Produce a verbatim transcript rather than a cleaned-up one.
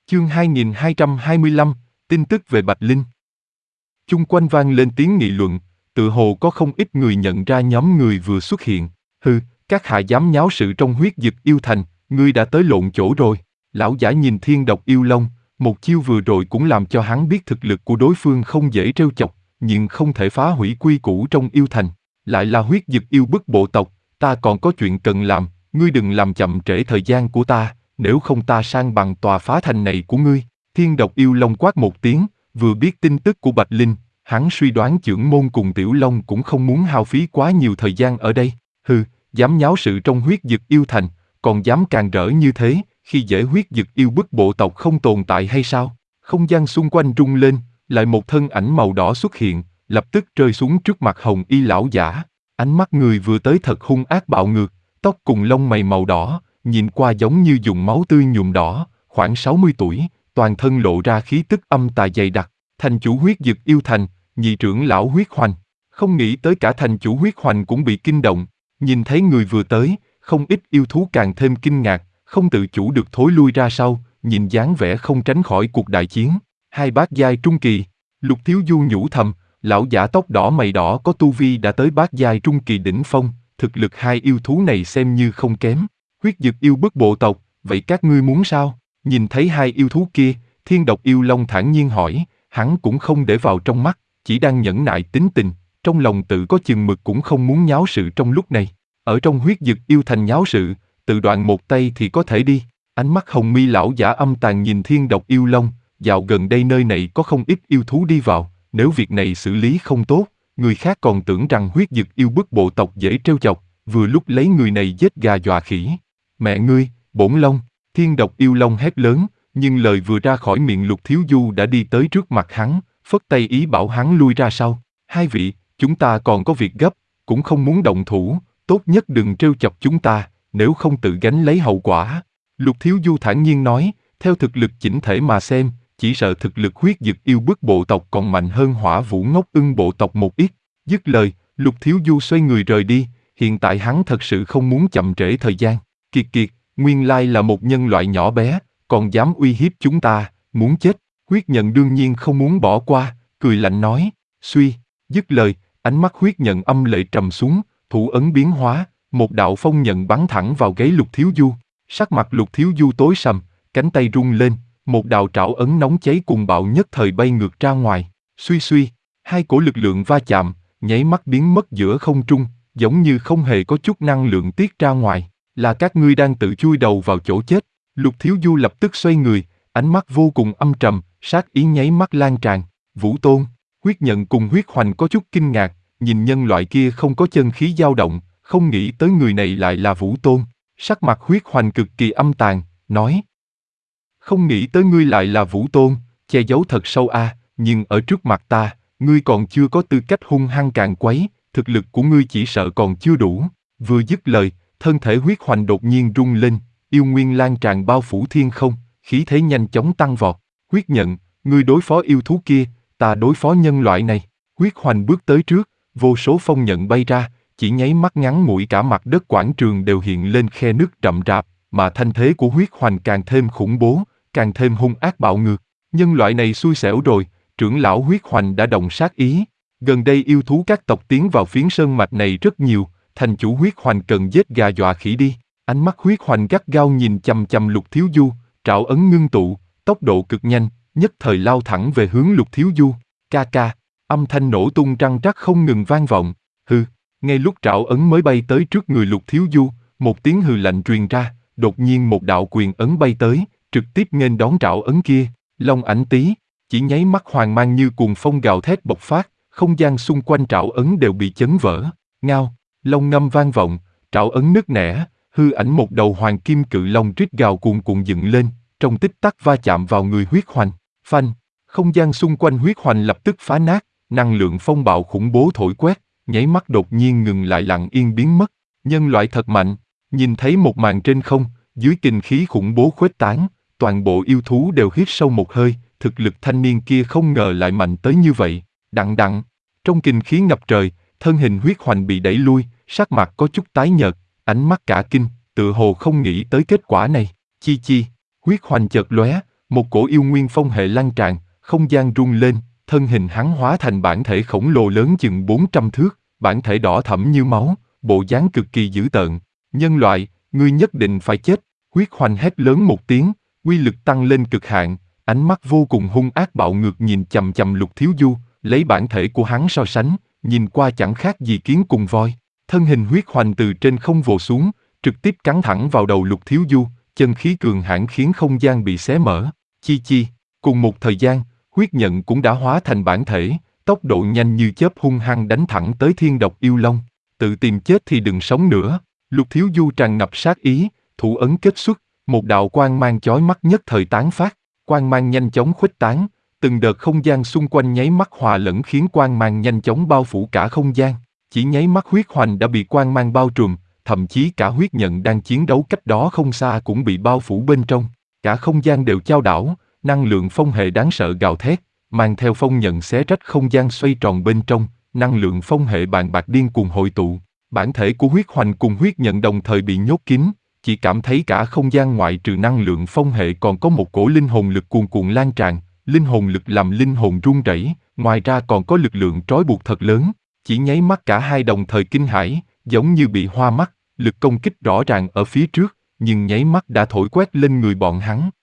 Chương hai nghìn hai trăm hai mươi lăm, tin tức về Bạch Linh. Chung quanh vang lên tiếng nghị luận, tự hồ có không ít người nhận ra nhóm người vừa xuất hiện. Hừ, các hạ dám nháo sự trong huyết dực yêu thành, ngươi đã tới lộn chỗ rồi. Lão giả nhìn Thiên Độc Yêu Long, một chiêu vừa rồi cũng làm cho hắn biết thực lực của đối phương không dễ trêu chọc, nhưng không thể phá hủy quy củ trong yêu thành. Lại là huyết dực yêu bức bộ tộc, ta còn có chuyện cần làm, ngươi đừng làm chậm trễ thời gian của ta, nếu không ta sang bằng tòa phá thành này của ngươi. Thiên Độc Yêu Long quát một tiếng, vừa biết tin tức của Bạch Linh, hắn suy đoán Chưởng Môn cùng Tiểu Long cũng không muốn hao phí quá nhiều thời gian ở đây. Hừ, dám nháo sự trong huyết dực yêu thành, còn dám càng rỡ như thế, khi dễ huyết dực yêu bức bộ tộc không tồn tại hay sao? Không gian xung quanh rung lên, lại một thân ảnh màu đỏ xuất hiện, lập tức rơi xuống trước mặt Hồng Y lão giả. Ánh mắt người vừa tới thật hung ác bạo ngược, tóc cùng lông mày màu đỏ, nhìn qua giống như dùng máu tươi nhuộm đỏ, khoảng sáu mươi tuổi, toàn thân lộ ra khí tức âm tà dày đặc. Thành chủ huyết dực yêu thành, nhị trưởng lão huyết hoành. Không nghĩ tới cả thành chủ huyết hoành cũng bị kinh động, nhìn thấy người vừa tới, không ít yêu thú càng thêm kinh ngạc, không tự chủ được thối lui ra sau, nhìn dáng vẻ không tránh khỏi cuộc đại chiến. Hai bát giai trung kỳ, Lục Thiếu Du nhủ thầm, lão giả tóc đỏ mày đỏ có tu vi đã tới bát giai trung kỳ đỉnh phong, thực lực hai yêu thú này xem như không kém. Huyết dực yêu bức bộ tộc, vậy các ngươi muốn sao? Nhìn thấy hai yêu thú kia, Thiên Độc Yêu Long thản nhiên hỏi, hắn cũng không để vào trong mắt, chỉ đang nhẫn nại tính tình, trong lòng tự có chừng mực cũng không muốn nháo sự trong lúc này. Ở trong huyết dực yêu thành nháo sự, tự đoạn một tay thì có thể đi. Ánh mắt Hồng Mi lão giả âm tàn nhìn Thiên Độc Yêu Long, dạo gần đây nơi này có không ít yêu thú đi vào, nếu việc này xử lý không tốt, người khác còn tưởng rằng huyết dực yêu bức bộ tộc dễ trêu chọc, vừa lúc lấy người này giết gà dọa khỉ. Mẹ ngươi, Bổn Long! Thiên Độc Yêu Long hét lớn, nhưng lời vừa ra khỏi miệng Lục Thiếu Du đã đi tới trước mặt hắn, phất tay ý bảo hắn lui ra sau. Hai vị, chúng ta còn có việc gấp, cũng không muốn động thủ, tốt nhất đừng trêu chọc chúng ta, nếu không tự gánh lấy hậu quả. Lục Thiếu Du thản nhiên nói, theo thực lực chỉnh thể mà xem, chỉ sợ thực lực huyết dực yêu bức bộ tộc còn mạnh hơn Hỏa Vũ Ngốc Ưng bộ tộc một ít. Dứt lời, Lục Thiếu Du xoay người rời đi, hiện tại hắn thật sự không muốn chậm trễ thời gian. Kiệt kiệt, nguyên lai là một nhân loại nhỏ bé, còn dám uy hiếp chúng ta, muốn chết. Huyết Nhận đương nhiên không muốn bỏ qua, cười lạnh nói, suy. Dứt lời, ánh mắt Huyết Nhận âm lệ trầm xuống, thủ ấn biến hóa, một đạo phong nhận bắn thẳng vào gáy Lục Thiếu Du. Sắc mặt Lục Thiếu Du tối sầm, cánh tay rung lên, một đạo trảo ấn nóng cháy cùng bạo nhất thời bay ngược ra ngoài. Suy suy, hai cổ lực lượng va chạm, nháy mắt biến mất giữa không trung, giống như không hề có chút năng lượng tiết ra ngoài. Là các ngươi đang tự chui đầu vào chỗ chết. Lục Thiếu Du lập tức xoay người, ánh mắt vô cùng âm trầm, sát ý nháy mắt lan tràn. Vũ Tôn, Huyết Nhận cùng Huyết Hoành có chút kinh ngạc, nhìn nhân loại kia không có chân khí dao động, không nghĩ tới người này lại là Vũ Tôn. Sắc mặt Huyết Hoành cực kỳ âm tàn, nói: không nghĩ tới ngươi lại là Vũ Tôn, che giấu thật sâu a, à, nhưng ở trước mặt ta, ngươi còn chưa có tư cách hung hăng càn quấy, thực lực của ngươi chỉ sợ còn chưa đủ. Vừa dứt lời, thân thể Huyết Hoành đột nhiên rung lên, yêu nguyên lan tràn bao phủ thiên không, khí thế nhanh chóng tăng vọt. Huyết Nhận, ngươi đối phó yêu thú kia, ta đối phó nhân loại này. Huyết Hoành bước tới trước, vô số phong nhận bay ra, chỉ nháy mắt ngắn ngủi cả mặt đất quảng trường đều hiện lên khe nứt rậm rạp, mà thanh thế của Huyết Hoành càng thêm khủng bố, càng thêm hung ác bạo ngược. Nhân loại này xui xẻo rồi, trưởng lão Huyết Hoành đã động sát ý. Gần đây yêu thú các tộc tiến vào phiến sơn mạch này rất nhiều, thành chủ Huyết Hoành cần giết gà dọa khỉ đi. Ánh mắt Huyết Hoành gắt gao nhìn chằm chằm Lục Thiếu Du, trảo ấn ngưng tụ, tốc độ cực nhanh, nhất thời lao thẳng về hướng Lục Thiếu Du. Ca ca, âm thanh nổ tung răng rắc không ngừng vang vọng. Hừ, ngay lúc trảo ấn mới bay tới trước người Lục Thiếu Du, một tiếng hừ lạnh truyền ra, đột nhiên một đạo quyền ấn bay tới, trực tiếp nghênh đón trảo ấn kia. Long ảnh tí, chỉ nháy mắt hoàng mang như cuồng phong gào thét bộc phát, không gian xung quanh trảo ấn đều bị chấn vỡ. Ngao, long ngâm vang vọng, trảo ấn nứt nẻ, hư ảnh một đầu hoàng kim cự long rít gào cuồn cuộn dựng lên, trong tích tắc va chạm vào người Huyết Hoành. Phanh, không gian xung quanh Huyết Hoành lập tức phá nát, năng lượng phong bạo khủng bố thổi quét, nháy mắt đột nhiên ngừng lại lặng yên biến mất. Nhân loại thật mạnh. Nhìn thấy một màn trên không, dưới kình khí khủng bố khuếch tán, toàn bộ yêu thú đều hít sâu một hơi, thực lực thanh niên kia không ngờ lại mạnh tới như vậy. Đặng đặng, trong kình khí ngập trời, thân hình Huyết Hoành bị đẩy lui, sắc mặt có chút tái nhợt, ánh mắt cả kinh, tự hồ không nghĩ tới kết quả này. Chi chi, Huyết Hoành chợt lóe, Một cổ yêu nguyên phong hệ lan tràn, không gian rung lên, thân hình hắn hóa thành bản thể khổng lồ lớn chừng bốn trăm thước, bản thể đỏ thẫm như máu, bộ dáng cực kỳ dữ tợn. Nhân loại, ngươi nhất định phải chết. Huyết Hoành hét lớn một tiếng, uy lực tăng lên cực hạn, ánh mắt vô cùng hung ác bạo ngược nhìn chằm chằm Lục Thiếu Du, lấy bản thể của hắn so sánh, nhìn qua chẳng khác gì kiến cùng voi. Thân hình Huyết Hoành từ trên không vồ xuống, trực tiếp cắn thẳng vào đầu Lục Thiếu Du, chân khí cường hãn khiến không gian bị xé mở. Chi chi, cùng một thời gian, huyết nhận cũng đã hóa thành bản thể, tốc độ nhanh như chớp hung hăng đánh thẳng tới Thiên Độc Yêu Long. Tự tìm chết thì đừng sống nữa. Lục Thiếu Du tràn ngập sát ý, thủ ấn kết xuất, một đạo quang mang chói mắt nhất thời tán phát, quang mang nhanh chóng khuếch tán, từng đợt không gian xung quanh nháy mắt hòa lẫn khiến quang mang nhanh chóng bao phủ cả không gian. Chỉ nháy mắt Huyết Hoành đã bị quang mang bao trùm, thậm chí cả huyết nhận đang chiến đấu cách đó không xa cũng bị bao phủ bên trong. Cả không gian đều chao đảo, năng lượng phong hệ đáng sợ gào thét, mang theo phong nhận xé rách không gian xoay tròn bên trong, năng lượng phong hệ bàn bạc điên cuồng hội tụ. Bản thể của Huyết Hoành cùng huyết nhận đồng thời bị nhốt kín, chỉ cảm thấy cả không gian ngoại trừ năng lượng phong hệ còn có một cổ linh hồn lực cuồn cuộn lan tràn, linh hồn lực làm linh hồn run rẩy, ngoài ra còn có lực lượng trói buộc thật lớn. Chỉ nháy mắt cả hai đồng thời kinh hãi, giống như bị hoa mắt, lực công kích rõ ràng ở phía trước, nhưng nháy mắt đã thổi quét lên người bọn hắn.